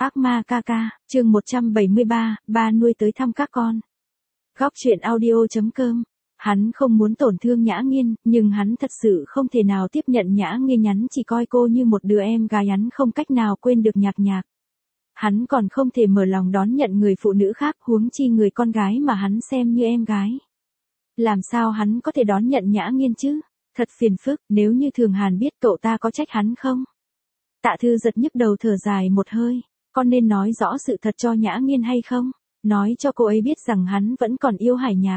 Ác ma ca ca, chương 173, ba nuôi tới thăm các con. Góc truyện audio.com. Hắn không muốn tổn thương Nhã Nghiên, nhưng hắn thật sự không thể nào tiếp nhận Nhã Nghiên hắn chỉ coi cô như một đứa em gái, hắn không cách nào quên được Nhạc Nhạc. Hắn còn không thể mở lòng đón nhận người phụ nữ khác, huống chi người con gái mà hắn xem như em gái. Làm sao hắn có thể đón nhận Nhã Nghiên chứ? Thật phiền phức, nếu như Thường Hàn biết cậu ta có trách hắn không? Tạ Thư giật nhức đầu thở dài một hơi. Con nên nói rõ sự thật cho Nhã Nghiên hay không? Nói cho cô ấy biết rằng hắn vẫn còn yêu Hải Nhạc.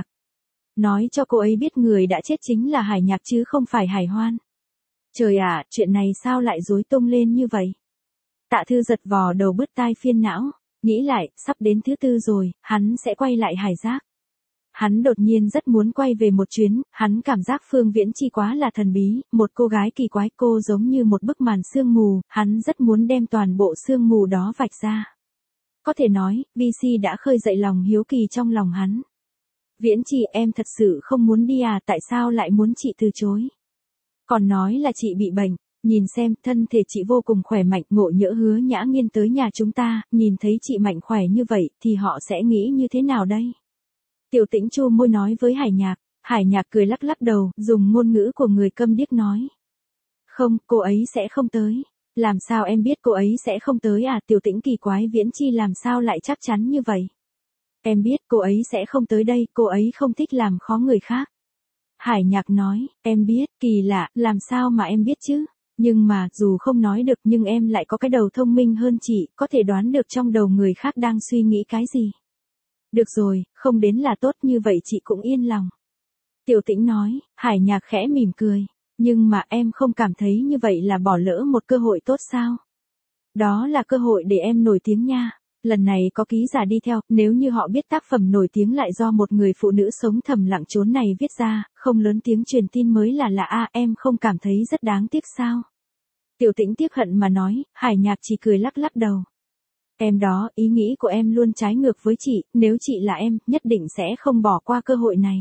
Nói cho cô ấy biết người đã chết chính là Hải Nhạc chứ không phải Hải Hoan. Trời ạ, chuyện này sao lại rối tung lên như vậy? Tạ Thư giật vò đầu bứt tai phiền não, nghĩ lại, sắp đến thứ tư rồi, hắn sẽ quay lại Hải Giác. Hắn đột nhiên rất muốn quay về một chuyến, hắn cảm giác Phương Viễn Chi quá là thần bí, một cô gái kỳ quái, cô giống như một bức màn sương mù, hắn rất muốn đem toàn bộ sương mù đó vạch ra. Có thể nói, VC đã khơi dậy lòng hiếu kỳ trong lòng hắn. Viễn Chi, em thật sự không muốn đi à, tại sao lại muốn chị từ chối? Còn nói là chị bị bệnh, nhìn xem, thân thể chị vô cùng khỏe mạnh, ngộ nhỡ Hứa Nhã Nghiên tới nhà chúng ta, nhìn thấy chị mạnh khỏe như vậy, thì họ sẽ nghĩ như thế nào đây? Tiểu Tĩnh chu môi nói với Hải Nhạc cười lắc lắc đầu, dùng ngôn ngữ của người câm điếc nói. Không, cô ấy sẽ không tới. Làm sao em biết cô ấy sẽ không tới à? Tiểu Tĩnh kỳ quái, Viễn Chi làm sao lại chắc chắn như vậy? Em biết cô ấy sẽ không tới đây, cô ấy không thích làm khó người khác. Hải Nhạc nói, em biết, kỳ lạ, làm sao mà em biết chứ? Nhưng mà, dù không nói được nhưng em lại có cái đầu thông minh hơn chị, có thể đoán được trong đầu người khác đang suy nghĩ cái gì. Được rồi, không đến là tốt, như vậy chị cũng yên lòng. Tiểu Tĩnh nói. Hải Nhạc khẽ mỉm cười. Nhưng mà em không cảm thấy như vậy là bỏ lỡ một cơ hội tốt sao? Đó là cơ hội để em nổi tiếng nha. Lần này có ký giả đi theo, nếu như họ biết tác phẩm nổi tiếng lại do một người phụ nữ sống thầm lặng chốn này viết ra, không lớn tiếng truyền tin mới là lạ a, em không cảm thấy rất đáng tiếc sao? Tiểu Tĩnh tiếc hận mà nói. Hải Nhạc chỉ cười lắc lắc đầu. Em đó, ý nghĩ của em luôn trái ngược với chị, nếu chị là em, nhất định sẽ không bỏ qua cơ hội này.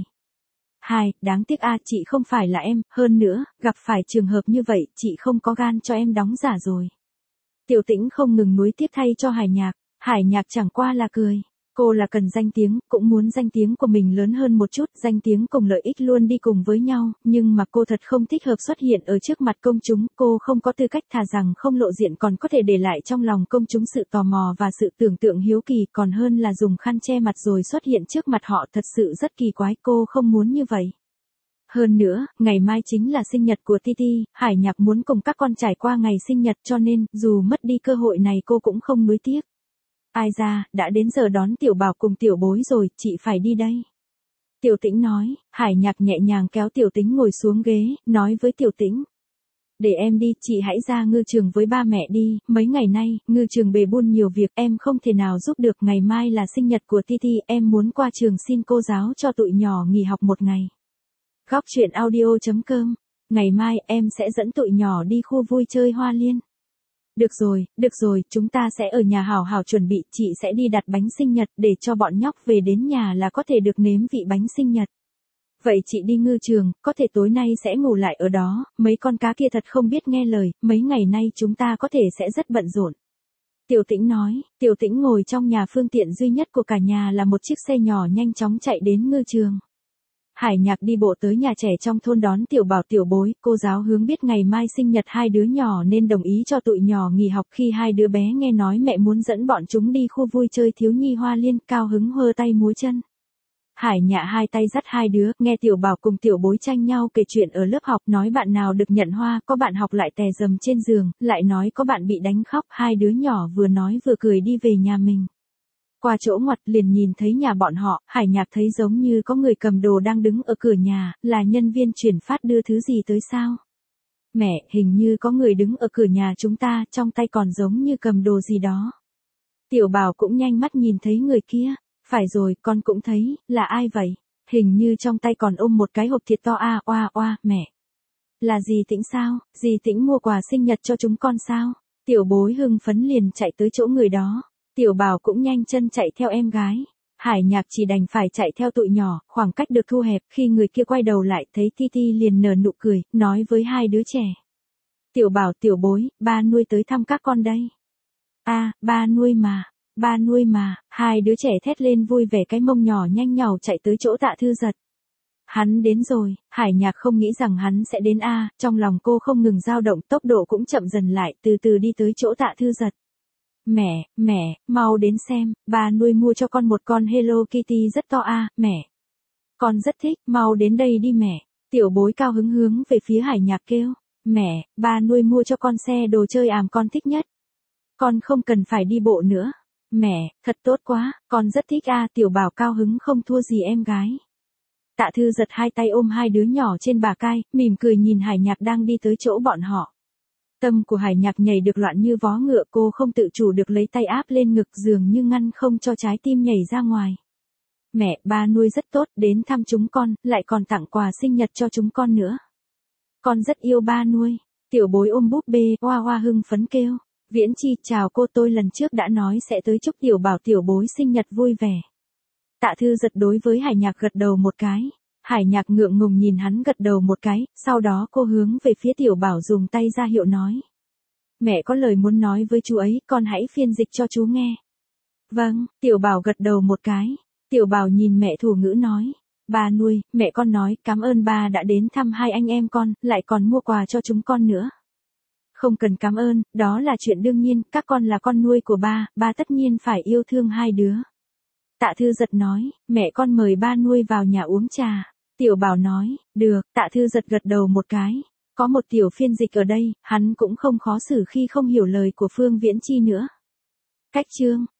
Đáng tiếc a, chị không phải là em, hơn nữa, gặp phải trường hợp như vậy, chị không có gan cho em đóng giả rồi. Tiểu Tĩnh không ngừng nuối tiếc thay cho Hải Nhạc chẳng qua là cười. Cô là cần danh tiếng, cũng muốn danh tiếng của mình lớn hơn một chút, danh tiếng cùng lợi ích luôn đi cùng với nhau, nhưng mà cô thật không thích hợp xuất hiện ở trước mặt công chúng, cô không có tư cách, thà rằng không lộ diện còn có thể để lại trong lòng công chúng sự tò mò và sự tưởng tượng hiếu kỳ, còn hơn là dùng khăn che mặt rồi xuất hiện trước mặt họ, thật sự rất kỳ quái, cô không muốn như vậy. Hơn nữa, ngày mai chính là sinh nhật của Titi, Hải Nhạc muốn cùng các con trải qua ngày sinh nhật, cho nên, dù mất đi cơ hội này cô cũng không nuối tiếc. Ai ra, đã đến giờ đón Tiểu Bảo cùng Tiểu Bối rồi, chị phải đi đây. Tiểu Tĩnh nói. Hải Nhạc nhẹ nhàng kéo Tiểu Tĩnh ngồi xuống ghế, nói với Tiểu Tĩnh. Để em đi, chị hãy ra ngư trường với ba mẹ đi, mấy ngày nay, ngư trường bề bôn nhiều việc, em không thể nào giúp được, ngày mai là sinh nhật của Titi, em muốn qua trường xin cô giáo cho tụi nhỏ nghỉ học một ngày. Góc truyện audio.com. Ngày mai, em sẽ dẫn tụi nhỏ đi khu vui chơi Hoa Liên. Được rồi, chúng ta sẽ ở nhà hảo hảo chuẩn bị, chị sẽ đi đặt bánh sinh nhật, để cho bọn nhóc về đến nhà là có thể được nếm vị bánh sinh nhật. Vậy chị đi ngư trường, có thể tối nay sẽ ngủ lại ở đó, mấy con cá kia thật không biết nghe lời, mấy ngày nay chúng ta có thể sẽ rất bận rộn. Tiểu Tĩnh nói. Tiểu Tĩnh ngồi trong nhà, phương tiện duy nhất của cả nhà là một chiếc xe nhỏ nhanh chóng chạy đến ngư trường. Hải Nhạc đi bộ tới nhà trẻ trong thôn đón Tiểu Bảo Tiểu Bối, cô giáo hướng biết ngày mai sinh nhật hai đứa nhỏ nên đồng ý cho tụi nhỏ nghỉ học, khi hai đứa bé nghe nói mẹ muốn dẫn bọn chúng đi khu vui chơi thiếu nhi Hoa Liên, cao hứng hơ tay múa chân. Hải Nhạc hai tay dắt hai đứa, nghe Tiểu Bảo cùng Tiểu Bối tranh nhau kể chuyện ở lớp học, nói bạn nào được nhận hoa, có bạn học lại tè rầm trên giường, lại nói có bạn bị đánh khóc, hai đứa nhỏ vừa nói vừa cười đi về nhà mình. Qua chỗ ngoặt liền nhìn thấy nhà bọn họ, Hải Nhạc thấy giống như có người cầm đồ đang đứng ở cửa nhà, là nhân viên chuyển phát đưa thứ gì tới sao? Mẹ, hình như có người đứng ở cửa nhà chúng ta, trong tay còn giống như cầm đồ gì đó. Tiểu Bảo cũng nhanh mắt nhìn thấy người kia. Phải rồi, con cũng thấy, là ai vậy? Hình như trong tay còn ôm một cái hộp thịt to mẹ. Là dì Tĩnh sao? Dì Tĩnh mua quà sinh nhật cho chúng con sao? Tiểu Bối hưng phấn liền chạy tới chỗ người đó. Tiểu Bảo cũng nhanh chân chạy theo em gái. Hải Nhạc chỉ đành phải chạy theo tụi nhỏ, khoảng cách được thu hẹp, khi người kia quay đầu lại thấy Titi liền nở nụ cười, nói với hai đứa trẻ. Tiểu Bảo Tiểu Bối, ba nuôi tới thăm các con đây. Ba nuôi mà, ba nuôi mà, hai đứa trẻ thét lên vui vẻ, cái mông nhỏ nhanh nhảu chạy tới chỗ Tạ Thư Giật. Hắn đến rồi, Hải Nhạc không nghĩ rằng hắn sẽ đến trong lòng cô không ngừng dao động, tốc độ cũng chậm dần lại, từ từ đi tới chỗ Tạ Thư Giật. Mẹ, mau đến xem, ba nuôi mua cho con một con Hello Kitty rất to mẹ. Con rất thích, mau đến đây đi mẹ. Tiểu bối cao hứng hướng về phía Hải Nhạc kêu. Mẹ, ba nuôi mua cho con xe đồ chơi con thích nhất. Con không cần phải đi bộ nữa. Mẹ, thật tốt quá, con rất thích Tiểu Bảo cao hứng không thua gì em gái. Tạ Thư Giật hai tay ôm hai đứa nhỏ trên bả vai, mỉm cười nhìn Hải Nhạc đang đi tới chỗ bọn họ. Tâm của Hải Nhạc nhảy được loạn như vó ngựa, cô không tự chủ được lấy tay áp lên ngực, dường như ngăn không cho trái tim nhảy ra ngoài. Mẹ, ba nuôi rất tốt, đến thăm chúng con, lại còn tặng quà sinh nhật cho chúng con nữa. Con rất yêu ba nuôi. Tiểu bối ôm búp bê, hoa hoa hưng phấn kêu. Viễn Chi, chào cô, tôi lần trước đã nói sẽ tới chúc Tiểu Bảo tiểu bối sinh nhật vui vẻ. Tạ Thư Giật đối với Hải Nhạc gật đầu một cái. Hải Nhạc ngượng ngùng nhìn hắn gật đầu một cái, sau đó cô hướng về phía Tiểu Bảo dùng tay ra hiệu nói. Mẹ có lời muốn nói với chú ấy, con hãy phiên dịch cho chú nghe. Vâng, Tiểu Bảo gật đầu một cái. Tiểu Bảo nhìn mẹ thủ ngữ nói. Ba nuôi, mẹ con nói, cảm ơn ba đã đến thăm hai anh em con, lại còn mua quà cho chúng con nữa. Không cần cảm ơn, đó là chuyện đương nhiên, các con là con nuôi của ba tất nhiên phải yêu thương hai đứa. Tạ Thư Giật nói, mẹ con mời ba nuôi vào nhà uống trà. Tiểu Bảo nói, được, Tạ Thư Giật gật đầu một cái. Có một tiểu phiên dịch ở đây, hắn cũng không khó xử khi không hiểu lời của Phương Viễn Chi nữa. Cách chương